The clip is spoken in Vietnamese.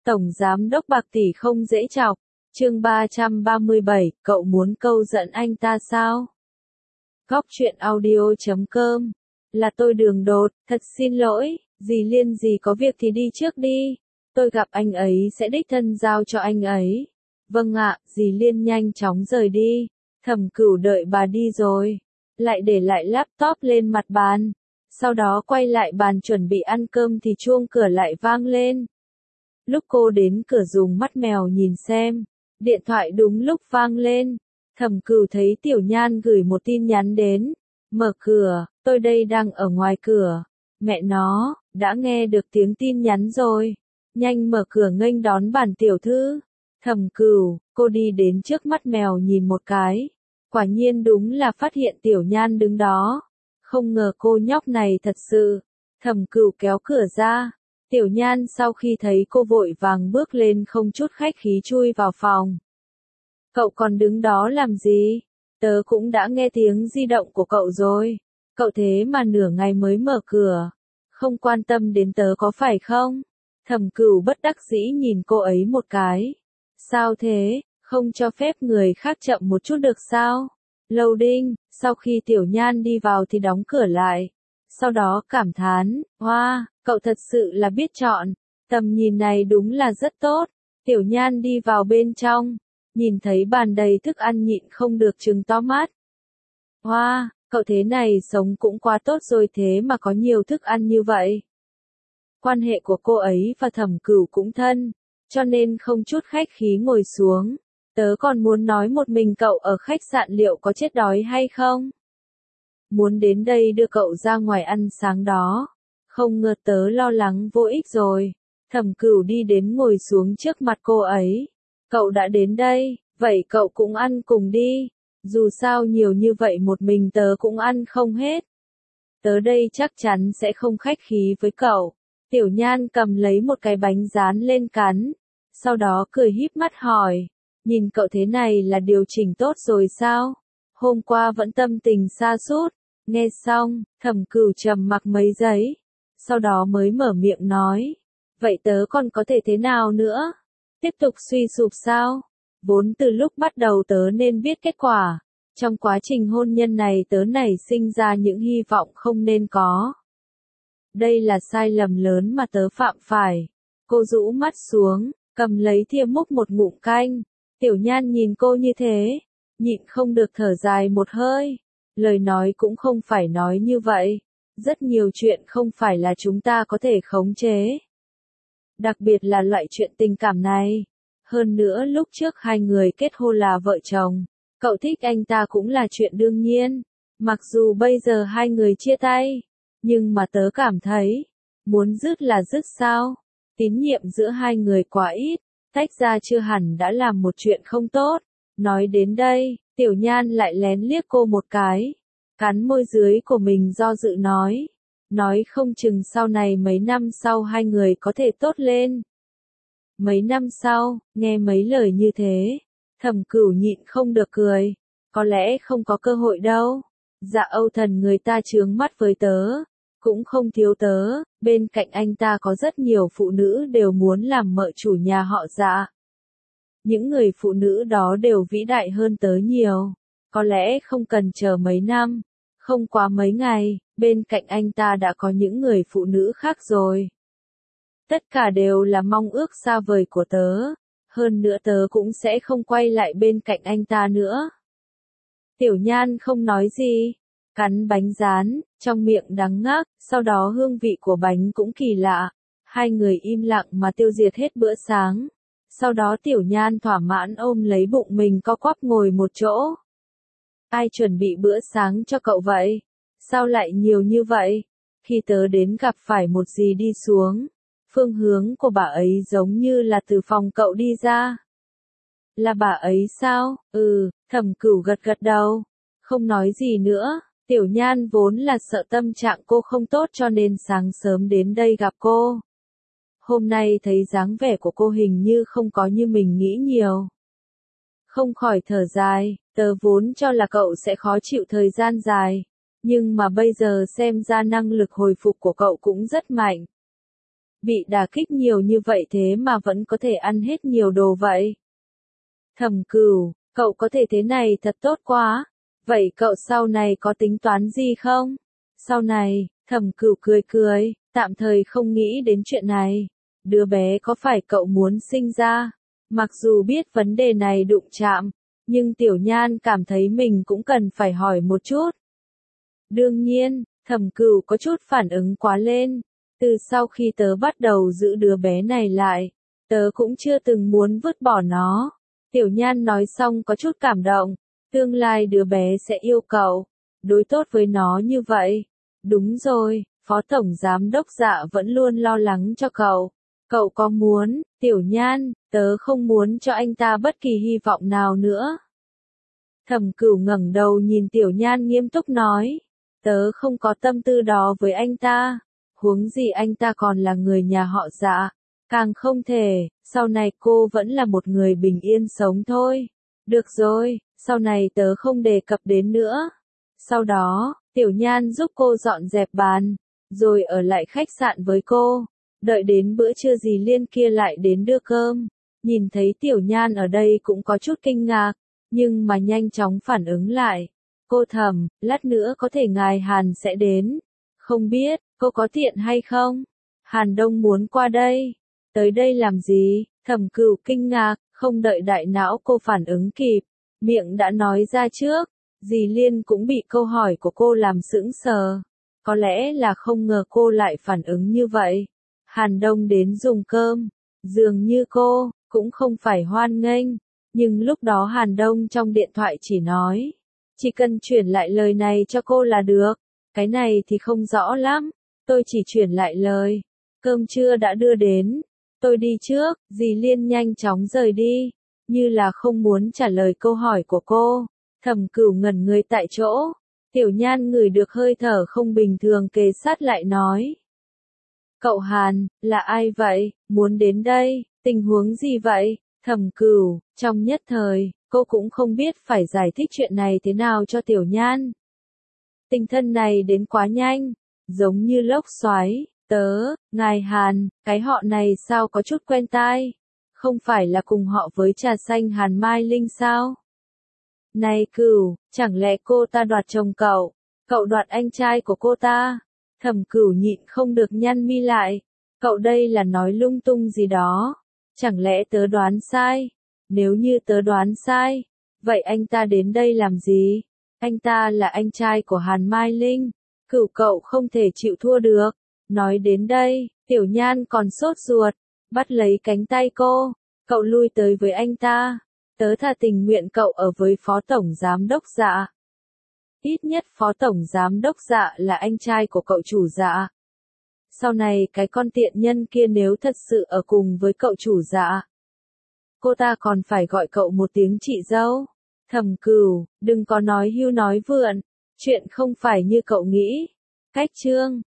Tổng Giám đốc Bạc Tỷ không dễ chọc. Chương 337, cậu muốn câu giận anh ta sao? Góc truyện audio.com. Là tôi Đường Đột, thật xin lỗi, dì Liên dì có việc thì đi trước đi. Tôi gặp anh ấy sẽ đích thân giao cho anh ấy. Vâng ạ, dì Liên nhanh chóng rời đi. Thẩm Cửu đợi bà đi rồi. Lại để lại laptop lên mặt bàn. Sau đó quay lại bàn chuẩn bị ăn cơm thì chuông cửa lại vang lên. Lúc cô đến cửa dùng mắt mèo nhìn xem, điện thoại đúng lúc vang lên. Thẩm Cửu thấy Tiểu Nhan gửi một tin nhắn đến. Mở cửa, tôi đây đang ở ngoài cửa. Mẹ nó, đã nghe được tiếng tin nhắn rồi. Nhanh mở cửa nghênh đón bản tiểu thư. Thẩm Cửu, cô đi đến trước mắt mèo nhìn một cái. Quả nhiên đúng là phát hiện Tiểu Nhan đứng đó. Không ngờ cô nhóc này thật sự. Thẩm Cửu kéo cửa ra. Tiểu Nhan sau khi thấy cô vội vàng bước lên không chút khách khí chui vào phòng. Cậu còn đứng đó làm gì? Tớ cũng đã nghe tiếng di động của cậu rồi. Cậu thế mà nửa ngày mới mở cửa. Không quan tâm đến tớ có phải không? Thẩm Cửu bất đắc dĩ nhìn cô ấy một cái. Sao thế, không cho phép người khác chậm một chút được sao? Loading, sau khi Tiểu Nhan đi vào thì đóng cửa lại. Sau đó cảm thán, hoa, cậu thật sự là biết chọn. Tầm nhìn này đúng là rất tốt. Tiểu Nhan đi vào bên trong. Nhìn thấy bàn đầy thức ăn nhịn không được trừng to mắt. Hoa, cậu thế này sống cũng quá tốt rồi thế mà có nhiều thức ăn như vậy. Quan hệ của cô ấy và Thẩm Cửu cũng thân, cho nên không chút khách khí ngồi xuống. Tớ còn muốn nói một mình cậu ở khách sạn liệu có chết đói hay không? Muốn đến đây đưa cậu ra ngoài ăn sáng đó. Không ngờ tớ lo lắng vô ích rồi. Thẩm Cửu đi đến ngồi xuống trước mặt cô ấy. Cậu đã đến đây, vậy cậu cũng ăn cùng đi. Dù sao nhiều như vậy một mình tớ cũng ăn không hết. Tớ đây chắc chắn sẽ không khách khí với cậu. Tiểu Nhan cầm lấy một cái bánh rán lên cắn. Sau đó cười híp mắt hỏi. Nhìn cậu thế này là điều chỉnh tốt rồi sao? Hôm qua vẫn tâm tình sa sút. Nghe xong, Thẩm Cửu trầm mặc mấy giây. Sau đó mới mở miệng nói. Vậy tớ còn có thể thế nào nữa? Tiếp tục suy sụp sao? Vốn từ lúc bắt đầu tớ nên biết kết quả. Trong quá trình hôn nhân này tớ nảy sinh ra những hy vọng không nên có. Đây là sai lầm lớn mà tớ phạm phải. Cô rũ mắt xuống, cầm lấy thìa múc một ngụm canh. Tiểu Nhan nhìn cô như thế, nhịn không được thở dài một hơi. Lời nói cũng không phải nói như vậy. Rất nhiều chuyện không phải là chúng ta có thể khống chế. Đặc biệt là loại chuyện tình cảm này. Hơn nữa lúc trước hai người kết hôn là vợ chồng. Cậu thích anh ta cũng là chuyện đương nhiên. Mặc dù bây giờ hai người chia tay. Nhưng mà tớ cảm thấy. Muốn dứt là dứt sao? Tín nhiệm giữa hai người quá ít. Tách ra chưa hẳn đã làm một chuyện không tốt. Nói đến đây, Tiểu Nhan lại lén liếc cô một cái. Cắn môi dưới của mình do dự nói. Nói không chừng sau này mấy năm sau hai người có thể tốt lên. Mấy năm sau, nghe mấy lời như thế. Thẩm Cửu nhịn không được cười. Có lẽ không có cơ hội đâu. Dạ Âu Thần người ta chướng mắt với tớ. Cũng không thiếu tớ. Bên cạnh anh ta có rất nhiều phụ nữ đều muốn làm mợ chủ nhà họ Dạ. Những người phụ nữ đó đều vĩ đại hơn tớ nhiều. Có lẽ không cần chờ mấy năm. Không quá mấy ngày, bên cạnh anh ta đã có những người phụ nữ khác rồi. Tất cả đều là mong ước xa vời của tớ. Hơn nữa tớ cũng sẽ không quay lại bên cạnh anh ta nữa. Tiểu Nhan không nói gì. Cắn bánh rán, trong miệng đắng ngắt, sau đó hương vị của bánh cũng kỳ lạ. Hai người im lặng mà tiêu diệt hết bữa sáng. Sau đó Tiểu Nhan thỏa mãn ôm lấy bụng mình co quắp ngồi một chỗ. Ai chuẩn bị bữa sáng cho cậu vậy? Sao lại nhiều như vậy? Khi tớ đến gặp phải một dì đi xuống. Phương hướng của bà ấy giống như là từ phòng cậu đi ra. Là bà ấy sao? Thẩm Cửu gật gật đầu. Không nói gì nữa. Tiểu Nhan vốn là sợ tâm trạng cô không tốt cho nên sáng sớm đến đây gặp cô. Hôm nay thấy dáng vẻ của cô hình như không có như mình nghĩ nhiều. Không khỏi thở dài, tớ vốn cho là cậu sẽ khó chịu thời gian dài. Nhưng mà bây giờ xem ra năng lực hồi phục của cậu cũng rất mạnh. Bị đả kích nhiều như vậy thế mà vẫn có thể ăn hết nhiều đồ vậy. Thẩm Cửu, cậu có thể thế này thật tốt quá. Vậy cậu sau này có tính toán gì không? Sau này, Thẩm Cửu cười cười, tạm thời không nghĩ đến chuyện này. Đứa bé có phải cậu muốn sinh ra? Mặc dù biết vấn đề này đụng chạm, nhưng Tiểu Nhan cảm thấy mình cũng cần phải hỏi một chút. Đương nhiên, Thẩm Cửu có chút phản ứng quá lên. Từ sau khi tớ bắt đầu giữ đứa bé này lại, tớ cũng chưa từng muốn vứt bỏ nó. Tiểu Nhan nói xong có chút cảm động. Tương lai đứa bé sẽ yêu cậu, đối tốt với nó như vậy. Đúng rồi, Phó Tổng Giám Đốc Dạ vẫn luôn lo lắng cho cậu. Cậu có muốn, Tiểu Nhan, tớ không muốn cho anh ta bất kỳ hy vọng nào nữa. Thẩm Cửu ngẩng đầu nhìn Tiểu Nhan nghiêm túc nói, tớ không có tâm tư đó với anh ta, huống gì anh ta còn là người nhà họ Dạ, càng không thể, sau này cô vẫn là một người bình yên sống thôi. Được rồi, sau này tớ không đề cập đến nữa. Sau đó, Tiểu Nhan giúp cô dọn dẹp bàn, rồi ở lại khách sạn với cô. Đợi đến bữa trưa dì Liên kia lại đến đưa cơm. Nhìn thấy Tiểu Nhan ở đây cũng có chút kinh ngạc, nhưng mà nhanh chóng phản ứng lại. Cô Thẩm, lát nữa có thể ngài Hàn sẽ đến. Không biết, cô có tiện hay không? Hàn Đông muốn qua đây. Tới đây làm gì? Thẩm Cửu kinh ngạc, không đợi đại não cô phản ứng kịp. Miệng đã nói ra trước. Dì Liên cũng bị câu hỏi của cô làm sững sờ. Có lẽ là không ngờ cô lại phản ứng như vậy. Hàn Đông đến dùng cơm. Dường như cô, cũng không phải hoan nghênh. Nhưng lúc đó Hàn Đông trong điện thoại chỉ nói. Chỉ cần chuyển lại lời này cho cô là được. Cái này thì không rõ lắm. Tôi chỉ chuyển lại lời. Cơm trưa đã đưa đến. Tôi đi trước. Dì Liên nhanh chóng rời đi. Như là không muốn trả lời câu hỏi của cô. Thẩm Cửu ngẩn người tại chỗ. Tiểu Nhan ngửi được hơi thở không bình thường kề sát lại nói. Cậu Hàn, là ai vậy, muốn đến đây, tình huống gì vậy? Thẩm Cửu, trong nhất thời, cô cũng không biết phải giải thích chuyện này thế nào cho Tiểu Nhan. Tình thân này đến quá nhanh, giống như lốc xoáy, ngài Hàn, cái họ này sao có chút quen tai? Không phải là cùng họ với trà xanh Hàn Mai Linh sao? Này Cửu, chẳng lẽ cô ta đoạt chồng cậu? Cậu đoạt anh trai của cô ta? Thẩm Cửu nhịn không được nhăn mi lại. Cậu đây là nói lung tung gì đó? Chẳng lẽ tớ đoán sai? Nếu như tớ đoán sai, vậy anh ta đến đây làm gì? Anh ta là anh trai của Hàn Mai Linh. Cửu cậu không thể chịu thua được. Nói đến đây, Tiểu Nhan còn sốt ruột, bắt lấy cánh tay cô. Cậu lui tới với anh ta. Tớ thà tình nguyện cậu ở với Phó Tổng Giám Đốc Dạ. Ít nhất Phó Tổng Giám Đốc Dạ là anh trai của cậu chủ Dạ. Sau này cái con tiện nhân kia nếu thật sự ở cùng với cậu chủ Dạ, cô ta còn phải gọi cậu một tiếng chị dâu. Thẩm Cửu, đừng có nói hưu nói vượn, chuyện không phải như cậu nghĩ. Cách chương